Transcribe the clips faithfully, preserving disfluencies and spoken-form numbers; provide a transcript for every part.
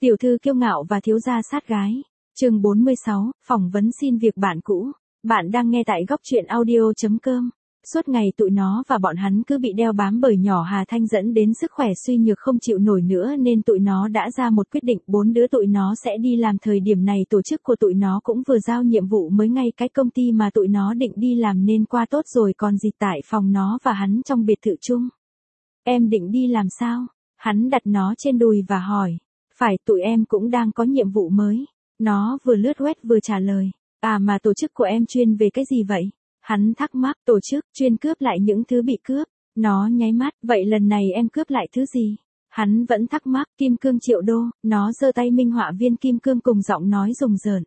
Tiểu thư kiêu ngạo và thiếu gia sát gái. Chương bốn mươi sáu, phỏng vấn xin việc bạn cũ. Bạn đang nghe tại góc truyện audio chấm com. Suốt ngày tụi nó và bọn hắn cứ bị đeo bám bởi nhỏ Hà Thanh dẫn đến sức khỏe suy nhược không chịu nổi nữa nên tụi nó đã ra một quyết định bốn đứa tụi nó sẽ đi làm. Thời điểm này tổ chức của tụi nó cũng vừa giao nhiệm vụ mới ngay cái công ty mà tụi nó định đi làm nên qua tốt rồi còn gì tại phòng nó và hắn trong biệt thự chung. Em định đi làm sao? Hắn đặt nó trên đùi và hỏi. Phải, tụi em cũng đang có nhiệm vụ mới. Nó vừa lướt web vừa trả lời. À mà tổ chức của em chuyên về cái gì vậy? Hắn thắc mắc. Tổ chức chuyên cướp lại những thứ bị cướp. Nó nháy mắt. Vậy lần này em cướp lại thứ gì? Hắn vẫn thắc mắc. Kim cương triệu đô. Nó giơ tay minh họa viên kim cương cùng giọng nói rùng rợn.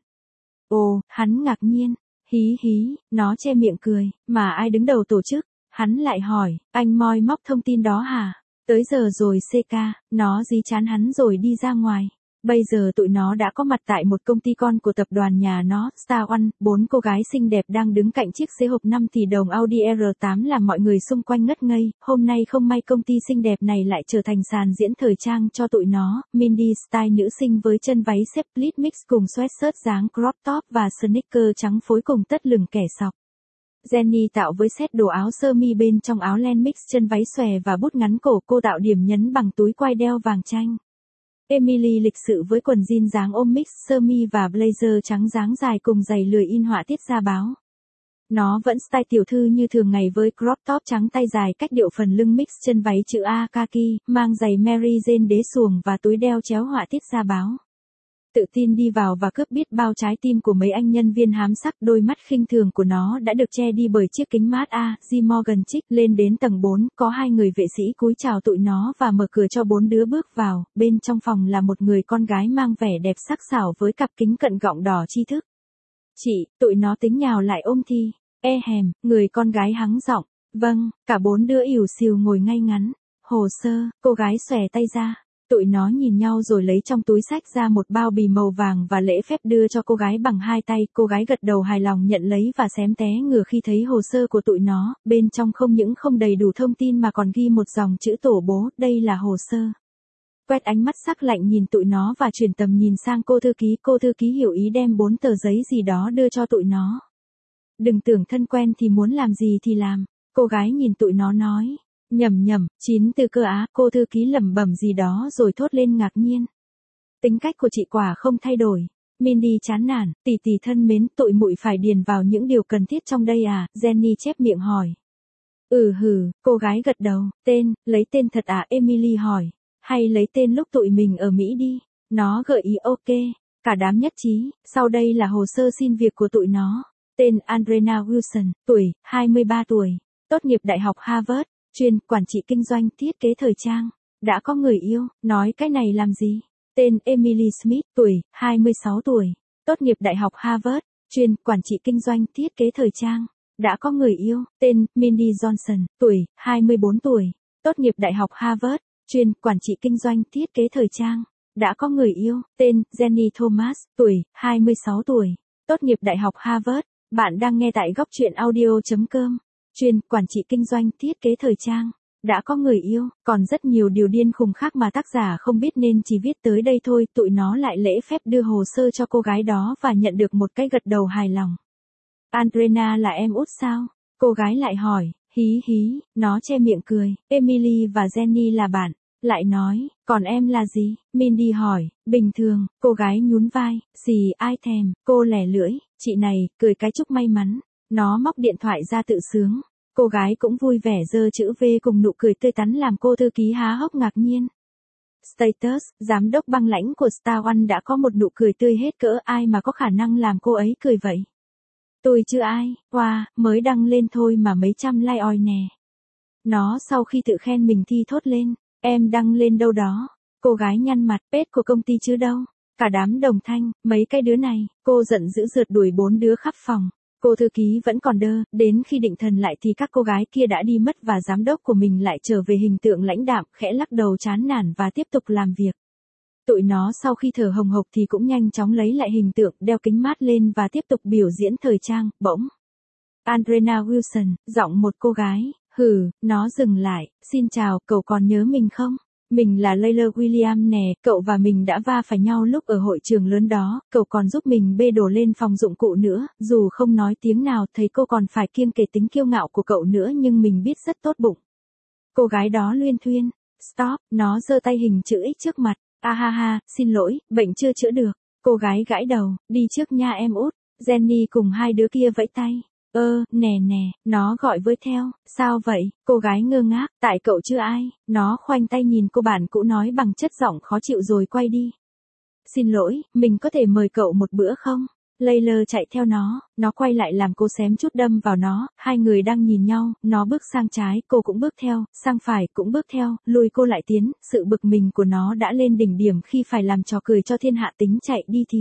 Ồ, hắn ngạc nhiên. Hí hí, nó che miệng cười. Mà ai đứng đầu tổ chức? Hắn lại hỏi. Anh moi móc thông tin đó hả? Tới giờ rồi xê ca, nó dí chán hắn rồi đi ra ngoài. Bây giờ tụi nó đã có mặt tại một công ty con của tập đoàn nhà nó, Star One. Bốn cô gái xinh đẹp đang đứng cạnh chiếc xế hộp năm tỷ đồng Audi R tám làm mọi người xung quanh ngất ngây. Hôm nay không may công ty xinh đẹp này lại trở thành sàn diễn thời trang cho tụi nó. Mindy style nữ sinh với chân váy xếp split mix cùng sweatshirt dáng crop top và sneaker trắng phối cùng tất lửng kẻ sọc. Jenny tạo với set đồ áo sơ mi bên trong áo len mix chân váy xòe và bút ngắn cổ. Cô tạo điểm nhấn bằng túi quai đeo vàng chanh. Emily lịch sự với quần jean dáng ôm mix sơ mi và blazer trắng dáng dài cùng giày lười in họa tiết ra báo. Nó vẫn style tiểu thư như thường ngày với crop top trắng tay dài cách điệu phần lưng mix chân váy chữ A kaki, mang giày Mary Jane đế xuồng và túi đeo chéo họa tiết ra báo. Tự tin đi vào và cướp biết bao trái tim của mấy anh nhân viên hám sắc. Đôi mắt khinh thường của nó đã được che đi bởi chiếc kính mát A. J. Morgan Chick. Lên đến tầng bốn, có hai người vệ sĩ cúi chào tụi nó và mở cửa cho bốn đứa bước vào. Bên trong phòng là một người con gái mang vẻ đẹp sắc sảo với cặp kính cận gọng đỏ tri thức. Chị, tụi nó tính nhào lại ôm thi. E hèm, người con gái hắng giọng. Vâng, cả bốn đứa ỉu xìu ngồi ngay ngắn. Hồ sơ, cô gái xòe tay ra. Tụi nó nhìn nhau rồi lấy trong túi xách ra một bao bì màu vàng và lễ phép đưa cho cô gái bằng hai tay. Cô gái gật đầu hài lòng nhận lấy và xém té ngửa khi thấy hồ sơ của tụi nó. Bên trong không những không đầy đủ thông tin mà còn ghi một dòng chữ tổ bố. Đây là hồ sơ. Quét ánh mắt sắc lạnh nhìn tụi nó và chuyển tầm nhìn sang cô thư ký. Cô thư ký hiểu ý đem bốn tờ giấy gì đó đưa cho tụi nó. Đừng tưởng thân quen thì muốn làm gì thì làm. Cô gái nhìn tụi nó nói. Nhầm nhầm, chín từ cơ á. Cô thư ký lẩm bẩm gì đó rồi thốt lên ngạc nhiên. Tính cách của chị quả không thay đổi. Mindy chán nản. Tỷ tỷ thân mến, tụi muội phải điền vào những điều cần thiết trong đây à? Jenny chép miệng hỏi. Ừ hừ, cô gái gật đầu. Tên, lấy tên thật à? Emily hỏi. Hay lấy tên lúc tụi mình ở Mỹ đi. Nó gợi ý ok. Cả đám nhất trí. Sau đây là hồ sơ xin việc của tụi nó. Tên Andrea Wilson, tuổi hai mươi ba tuổi, tốt nghiệp đại học Harvard. Chuyên, quản trị kinh doanh, thiết kế thời trang. Đã có người yêu, nói cái này làm gì? Tên Emily Smith, tuổi hai mươi sáu tuổi. Tốt nghiệp đại học Harvard. Chuyên, quản trị kinh doanh, thiết kế thời trang. Đã có người yêu. Tên Mindy Johnson, tuổi hai mươi bốn tuổi. Tốt nghiệp đại học Harvard. Chuyên, quản trị kinh doanh, thiết kế thời trang. Đã có người yêu. Tên Jenny Thomas, tuổi hai mươi sáu tuổi. Tốt nghiệp đại học Harvard. Bạn đang nghe tại góc truyện audio chấm com. Chuyên, quản trị kinh doanh, thiết kế thời trang. Đã có người yêu, còn rất nhiều điều điên khùng khác mà tác giả không biết nên chỉ viết tới đây thôi. Tụi nó lại lễ phép đưa hồ sơ cho cô gái đó và nhận được một cái gật đầu hài lòng. Andrea là em út sao? Cô gái lại hỏi. Hí hí, nó che miệng cười. Emily và Jenny là bạn. Lại nói, còn em là gì? Mindy hỏi. Bình thường, cô gái nhún vai. Xì ai thèm, cô lẻ lưỡi. Chị này, cười cái chúc may mắn. Nó móc điện thoại ra tự sướng. Cô gái cũng vui vẻ giơ chữ V cùng nụ cười tươi tắn làm cô thư ký há hốc ngạc nhiên. Status, giám đốc băng lãnh của Star One đã có một nụ cười tươi hết cỡ. Ai mà có khả năng làm cô ấy cười vậy? Tôi chứ ai, wow, mới đăng lên thôi mà mấy trăm like oi nè. Nó sau khi tự khen mình thi thốt lên. Em đăng lên đâu đó? Cô gái nhăn mặt. Page của công ty chứ đâu? Cả đám đồng thanh, mấy cái đứa này. Cô giận dữ rượt đuổi bốn đứa khắp phòng. Cô thư ký vẫn còn đơ, đến khi định thần lại thì các cô gái kia đã đi mất và giám đốc của mình lại trở về hình tượng lãnh đạm, khẽ lắc đầu chán nản và tiếp tục làm việc. Tụi nó sau khi thở hồng hộc thì cũng nhanh chóng lấy lại hình tượng, đeo kính mát lên và tiếp tục biểu diễn thời trang. Bỗng Andrea Wilson, giọng một cô gái, hừ, nó dừng lại. Xin chào, cậu còn nhớ mình không? Mình là Layla William nè, cậu và mình đã va phải nhau lúc ở hội trường lớn đó, cậu còn giúp mình bê đồ lên phòng dụng cụ nữa, dù không nói tiếng nào thấy cô còn phải kiêng kể tính kiêu ngạo của cậu nữa nhưng mình biết rất tốt bụng. Cô gái đó luyên thuyên. Stop, nó giơ tay hình chữ X trước mặt. A ha ha, xin lỗi, bệnh chưa chữa được. Cô gái gãi đầu, đi trước nha em út. Jenny cùng hai đứa kia vẫy tay. Ơ, nè nè, nó gọi với theo, sao vậy? Cô gái ngơ ngác, tại cậu chưa ai? Nó khoanh tay nhìn cô bạn cũ nói bằng chất giọng khó chịu rồi quay đi. Xin lỗi, mình có thể mời cậu một bữa không? Layla chạy theo nó, nó quay lại làm cô xém chút đâm vào nó, hai người đang nhìn nhau, nó bước sang trái, cô cũng bước theo, sang phải cũng bước theo, lùi cô lại tiến, sự bực mình của nó đã lên đỉnh điểm khi phải làm trò cười cho thiên hạ tính chạy đi thì.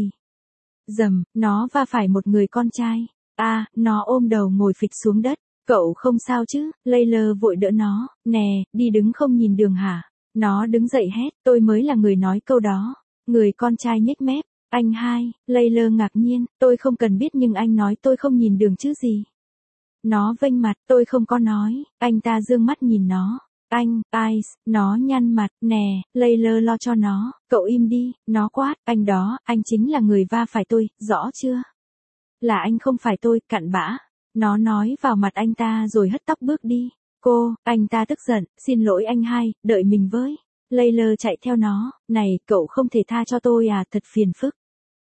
Dầm, nó va phải một người con trai. A, à, nó ôm đầu ngồi phịch xuống đất. Cậu không sao chứ? Layla vội đỡ nó. Nè, đi đứng không nhìn đường hả? Nó đứng dậy hét, tôi mới là người nói câu đó. Người con trai nhếch mép. Anh hai, Layla ngạc nhiên, tôi không cần biết nhưng anh nói tôi không nhìn đường chứ gì. Nó vênh mặt, tôi không có nói, anh ta dương mắt nhìn nó. Anh, Ice, nó nhăn mặt, nè, Layla lo cho nó, cậu im đi, nó quát, anh đó, anh chính là người va phải tôi, rõ chưa? Là anh không phải tôi, cặn bã. Nó nói vào mặt anh ta rồi hất tóc bước đi. Cô, anh ta tức giận, xin lỗi anh hai, đợi mình với. Layla chạy theo nó, này, cậu không thể tha cho tôi à, thật phiền phức.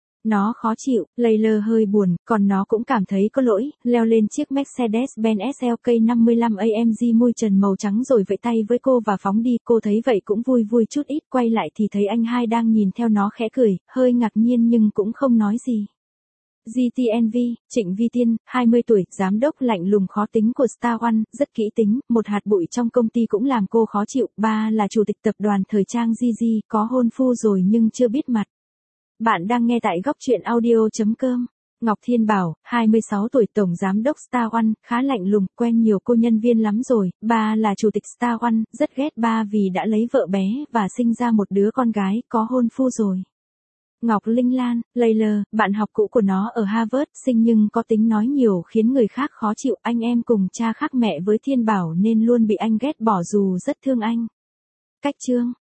Nó khó chịu, Layla hơi buồn, còn nó cũng cảm thấy có lỗi, leo lên chiếc Mercedes-Benz S L K năm mươi lăm A M G mui trần màu trắng rồi vẫy tay với cô và phóng đi, cô thấy vậy cũng vui vui chút ít, quay lại thì thấy anh hai đang nhìn theo nó khẽ cười, hơi ngạc nhiên nhưng cũng không nói gì. giê tê en vê, Trịnh Vi Tiên, hai mươi tuổi, giám đốc lạnh lùng khó tính của Star One, rất kỹ tính, một hạt bụi trong công ty cũng làm cô khó chịu, ba là chủ tịch tập đoàn thời trang Gigi, có hôn phu rồi nhưng chưa biết mặt. Bạn đang nghe tại góc truyện audio chấm com. Ngọc Thiên Bảo, hai mươi sáu tuổi, tổng giám đốc Star One, khá lạnh lùng, quen nhiều cô nhân viên lắm rồi, ba là chủ tịch Star One, rất ghét ba vì đã lấy vợ bé và sinh ra một đứa con gái, có hôn phu rồi. Ngọc Linh Lan, Layla, bạn học cũ của nó ở Harvard, xinh nhưng có tính nói nhiều khiến người khác khó chịu, anh em cùng cha khác mẹ với Thiên Bảo nên luôn bị anh ghét bỏ dù rất thương anh. Cách chương